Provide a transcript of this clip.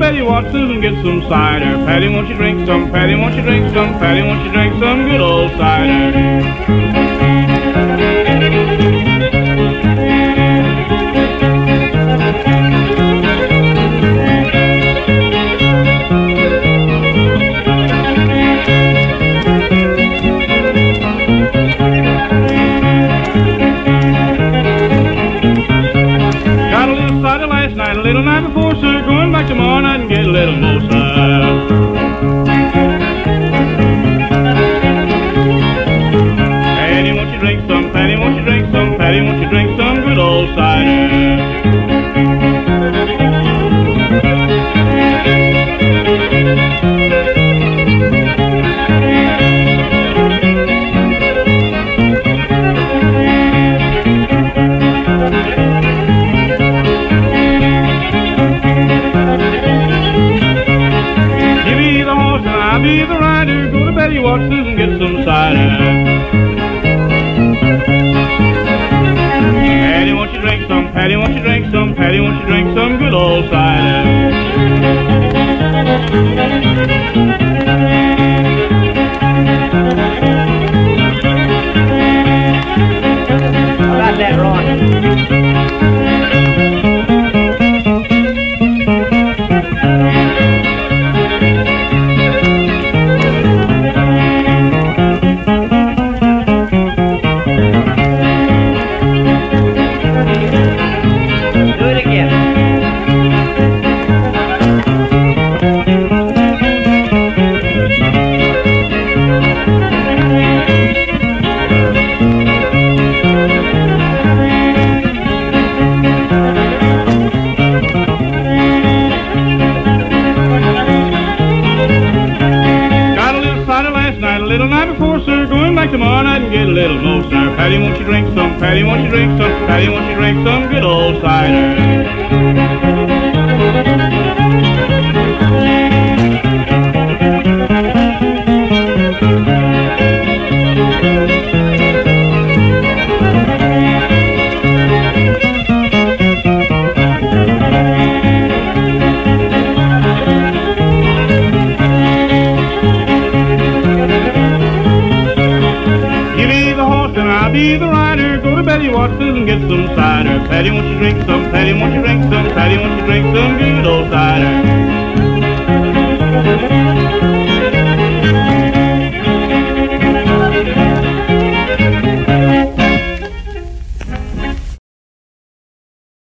Betty Watson's and get some cider. Patty, won't you drink some? Patty, won't you drink some? Patty, won't you drink some good old cider? A little night before, sir, going back tomorrow night and get a little more, sir. Patty, won't you drink some? Patty, won't you drink some? Patty, won't you drink some good old cider? I'll be the rider, go to Betty Watson's and get some cider. Patty, won't you drink some? Patty, won't you drink some? Patty, won't you drink some good old cider? How about that, Ron? A little night before, sir, going back tomorrow night and get a little more, sir. Patty, won't you drink some? Patty, won't you drink some? Patty, won't you drink some good old cider? I'll be the rider, go to Betty Watson's and get some cider. Patty, won't you drink some? Patty, won't you drink some? Patty, won't you drink some good old cider?